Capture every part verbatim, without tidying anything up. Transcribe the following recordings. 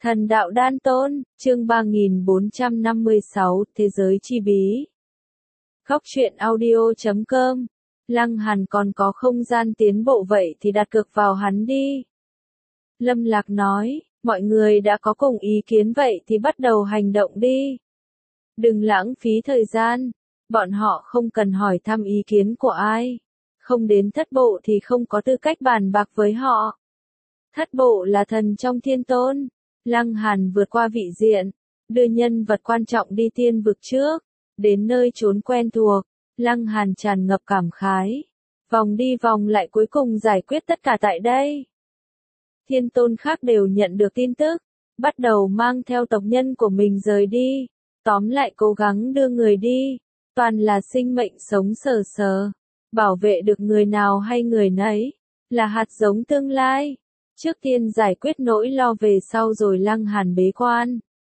Thần đạo đan tôn, chương ba nghìn bốn trăm năm mươi sáu, Thế giới chi bí. Góc truyện audio chấm com. Lăng Hàn còn có không gian tiến bộ vậy thì đặt cược vào hắn đi. Lâm Lạc nói, mọi người đã có cùng ý kiến vậy thì bắt đầu hành động đi. Đừng lãng phí thời gian, bọn họ không cần hỏi thăm ý kiến của ai. Không đến thất bộ thì không có tư cách bàn bạc với họ. Thất bộ là thần trong thiên tôn. Lăng Hàn vượt qua vị diện, đưa nhân vật quan trọng đi tiên vực trước, đến nơi trốn quen thuộc, Lăng Hàn tràn ngập cảm khái. Vòng đi vòng lại cuối cùng giải quyết tất cả tại đây. Thiên tôn khác đều nhận được tin tức, bắt đầu mang theo tộc nhân của mình rời đi, tóm lại cố gắng đưa người đi, toàn là sinh mệnh sống sờ sờ, bảo vệ được người nào hay người nấy, là hạt giống tương lai. Trước tiên giải quyết nỗi lo về sau rồi Lăng Hàn bế quan.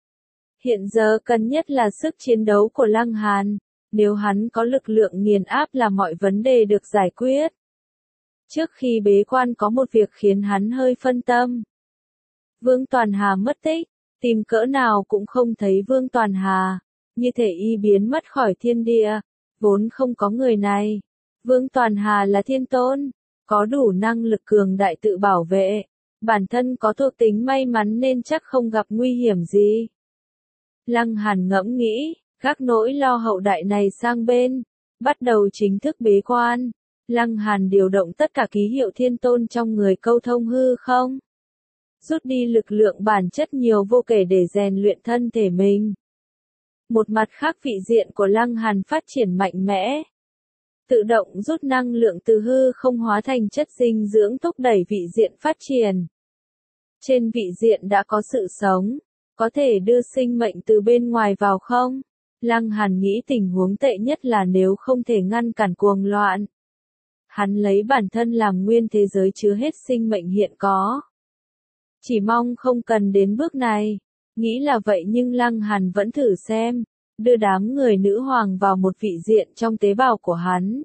Hiện giờ cần nhất là sức chiến đấu của Lăng Hàn, nếu hắn có lực lượng nghiền áp là mọi vấn đề được giải quyết. Trước khi bế quan có một việc khiến hắn hơi phân tâm. Vương Toàn Hà mất tích, tìm cỡ nào cũng không thấy Vương Toàn Hà, như thể y biến mất khỏi thiên địa, vốn không có người này. Vương Toàn Hà là thiên tôn, có đủ năng lực cường đại tự bảo vệ. Bản thân có thuộc tính may mắn nên chắc không gặp nguy hiểm gì. Lăng Hàn ngẫm nghĩ, gác nỗi lo hậu đại này sang bên, bắt đầu chính thức bế quan. Lăng Hàn điều động tất cả ký hiệu thiên tôn trong người câu thông hư không. Rút đi lực lượng bản chất nhiều vô kể để rèn luyện thân thể mình. Một mặt khác vị diện của Lăng Hàn phát triển mạnh mẽ. Tự động rút năng lượng từ hư không hóa thành chất dinh dưỡng thúc đẩy vị diện phát triển. Trên vị diện đã có sự sống, có thể đưa sinh mệnh từ bên ngoài vào không? Lăng Hàn nghĩ tình huống tệ nhất là nếu không thể ngăn cản cuồng loạn. Hắn lấy bản thân làm nguyên thế giới chứa hết sinh mệnh hiện có. Chỉ mong không cần đến bước này. Nghĩ là vậy nhưng Lăng Hàn vẫn thử xem, đưa đám người nữ hoàng vào một vị diện trong tế bào của hắn.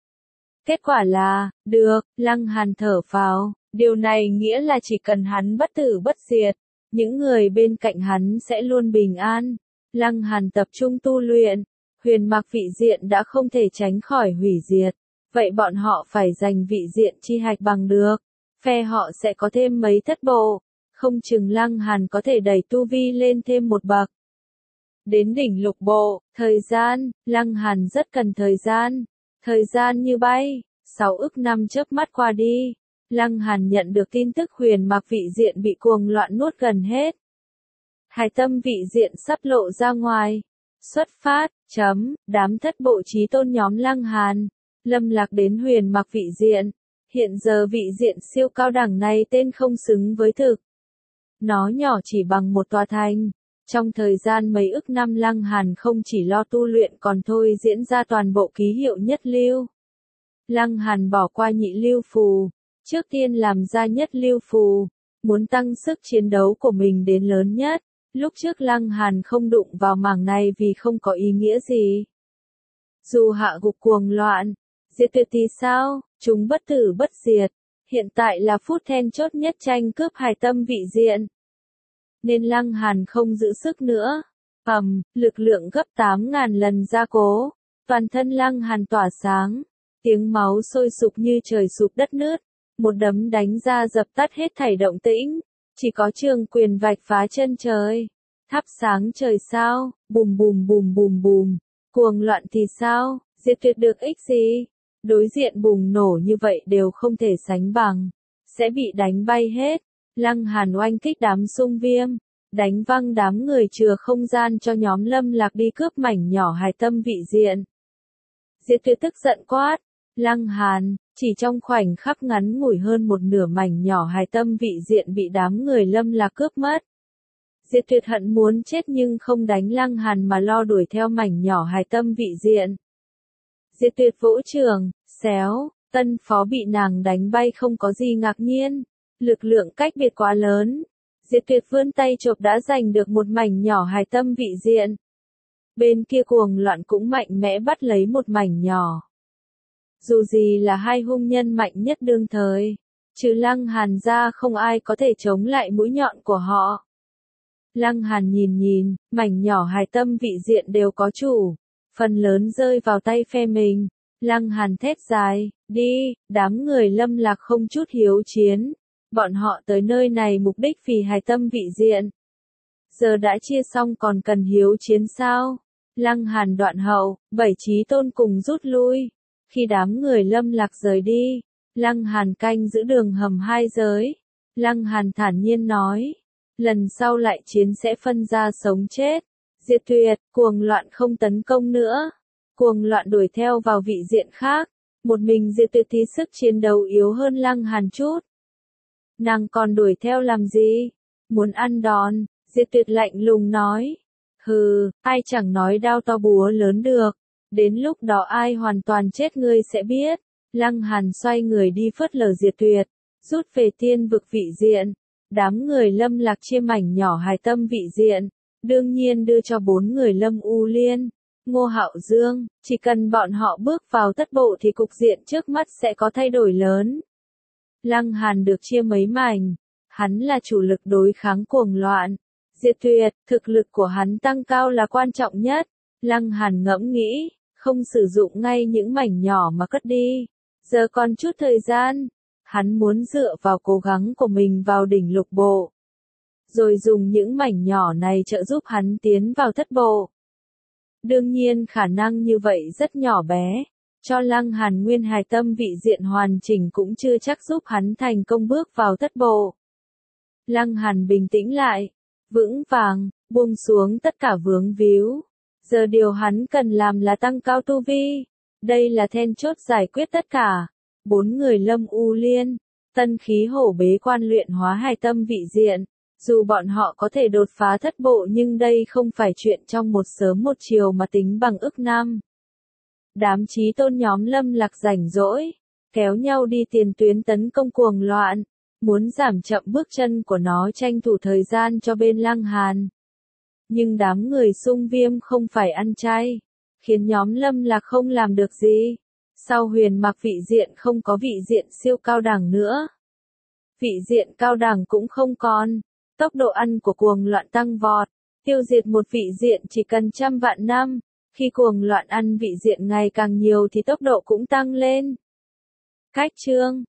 Kết quả là, được, Lăng Hàn thở phào. Điều này nghĩa là chỉ cần hắn bất tử bất diệt, những người bên cạnh hắn sẽ luôn bình an. Lăng Hàn tập trung tu luyện, huyền mặc vị diện đã không thể tránh khỏi hủy diệt. Vậy bọn họ phải giành vị diện chi hạch bằng được. Phe họ sẽ có thêm mấy thất bộ, không chừng Lăng Hàn có thể đẩy tu vi lên thêm một bậc. Đến đỉnh lục bộ, thời gian, Lăng Hàn rất cần thời gian. Thời gian như bay, sáu ức năm chớp mắt qua đi. Lăng Hàn nhận được tin tức huyền mặc vị diện bị cuồng loạn nuốt gần hết. Hải tâm vị diện sắp lộ ra ngoài. Xuất phát, chấm, đám thất bộ chí tôn nhóm Lăng Hàn. Lâm Lạc đến huyền mặc vị diện. Hiện giờ vị diện siêu cao đẳng này tên không xứng với thực. Nó nhỏ chỉ bằng một tòa thành. Trong thời gian mấy ức năm Lăng Hàn không chỉ lo tu luyện còn thôi diễn ra toàn bộ ký hiệu nhất lưu. Lăng Hàn bỏ qua nhị lưu phù. Trước tiên làm ra nhất lưu phù, muốn tăng sức chiến đấu của mình đến lớn nhất. Lúc trước Lăng Hàn không đụng vào mảng này vì không có ý nghĩa gì. Dù hạ gục cuồng loạn, diệt tuyệt thì sao, chúng bất tử bất diệt. Hiện tại là phút then chốt nhất tranh cướp hải tâm vị diện. Nên Lăng Hàn không giữ sức nữa. Ầm, lực lượng gấp tám ngàn lần gia cố. Toàn thân Lăng Hàn tỏa sáng. Tiếng máu sôi sục như trời sụp đất nứt. Một đấm đánh ra dập tắt hết thảy động tĩnh, chỉ có trường quyền vạch phá chân trời, thắp sáng trời sao, bùm bùm bùm bùm bùm, cuồng loạn thì sao, diệt tuyệt được ích gì, đối diện bùng nổ như vậy đều không thể sánh bằng, sẽ bị đánh bay hết. Lăng Hàn oanh kích đám xung viêm, đánh văng đám người chừa không gian cho nhóm Lâm Lạc đi cướp mảnh nhỏ hải tâm vị diện. Diệt tuyệt tức giận quát, Lăng Hàn, chỉ trong khoảnh khắc ngắn ngủi hơn một nửa mảnh nhỏ hài tâm vị diện bị đám người Lâm Lạc cướp mất. Diệt tuyệt hận muốn chết nhưng không đánh Lăng Hàn mà lo đuổi theo mảnh nhỏ hài tâm vị diện. Diệt tuyệt vỗ trường, xéo, tân phó bị nàng đánh bay không có gì ngạc nhiên. Lực lượng cách biệt quá lớn. Diệt tuyệt vươn tay chộp đã giành được một mảnh nhỏ hài tâm vị diện. Bên kia cuồng loạn cũng mạnh mẽ bắt lấy một mảnh nhỏ. Dù gì là hai hung nhân mạnh nhất đương thời, trừ Lăng Hàn ra không ai có thể chống lại mũi nhọn của họ. Lăng Hàn nhìn nhìn, mảnh nhỏ hài tâm vị diện đều có chủ, phần lớn rơi vào tay phe mình. Lăng Hàn thét dài, đi, đám người Lâm Lạc không chút hiếu chiến. Bọn họ tới nơi này mục đích vì hài tâm vị diện. Giờ đã chia xong còn cần hiếu chiến sao? Lăng Hàn đoạn hậu, bảy chí tôn cùng rút lui. Khi đám người Lâm Lạc rời đi, Lăng Hàn canh giữ đường hầm hai giới. Lăng Hàn thản nhiên nói, lần sau lại chiến sẽ phân ra sống chết. Diệt Tuyệt, cuồng loạn không tấn công nữa. Cuồng loạn đuổi theo vào vị diện khác. Một mình Diệt Tuyệt thì sức chiến đấu yếu hơn Lăng Hàn chút. Nàng còn đuổi theo làm gì? Muốn ăn đòn, Diệt Tuyệt lạnh lùng nói. Hừ, ai chẳng nói đao to búa lớn được. Đến lúc đó ai hoàn toàn chết ngươi sẽ biết. Lăng Hàn xoay người đi phớt lờ Diệt Tuyệt, rút về tiên vực vị diện. Đám người Lâm Lạc chia mảnh nhỏ hài tâm vị diện, đương nhiên đưa cho bốn người Lâm U Liên, Ngô Hạo Dương, chỉ cần bọn họ bước vào thất bộ thì cục diện trước mắt sẽ có thay đổi lớn. Lăng Hàn được chia mấy mảnh, hắn là chủ lực đối kháng cuồng loạn. Diệt Tuyệt, thực lực của hắn tăng cao là quan trọng nhất. Lăng Hàn ngẫm nghĩ, không sử dụng ngay những mảnh nhỏ mà cất đi. Giờ còn chút thời gian, hắn muốn dựa vào cố gắng của mình vào đỉnh lục bộ. Rồi dùng những mảnh nhỏ này trợ giúp hắn tiến vào thất bộ. Đương nhiên khả năng như vậy rất nhỏ bé. Cho Lăng Hàn nguyên hài tâm vị diện hoàn chỉnh cũng chưa chắc giúp hắn thành công bước vào thất bộ. Lăng Hàn bình tĩnh lại, vững vàng, buông xuống tất cả vướng víu. Giờ điều hắn cần làm là tăng cao tu vi. Đây là then chốt giải quyết tất cả. Bốn người Lâm U Liên, Tân Khí Hổ bế quan luyện hóa hài tâm vị diện. Dù bọn họ có thể đột phá thất bộ nhưng đây không phải chuyện trong một sớm một chiều mà tính bằng ức năm. Đám chí tôn nhóm Lâm Lạc rảnh rỗi, kéo nhau đi tiền tuyến tấn công cuồng loạn, muốn giảm chậm bước chân của nó tranh thủ thời gian cho bên Lăng Hàn. Nhưng đám người Xung Viêm không phải ăn chay, khiến nhóm Lâm Lạc không làm được gì. Sau huyền mặc vị diện không có vị diện siêu cao đẳng nữa. Vị diện cao đẳng cũng không còn. Tốc độ ăn của cuồng loạn tăng vọt. Tiêu diệt một vị diện chỉ cần trăm vạn năm. Khi cuồng loạn ăn vị diện ngày càng nhiều thì tốc độ cũng tăng lên. Cách chương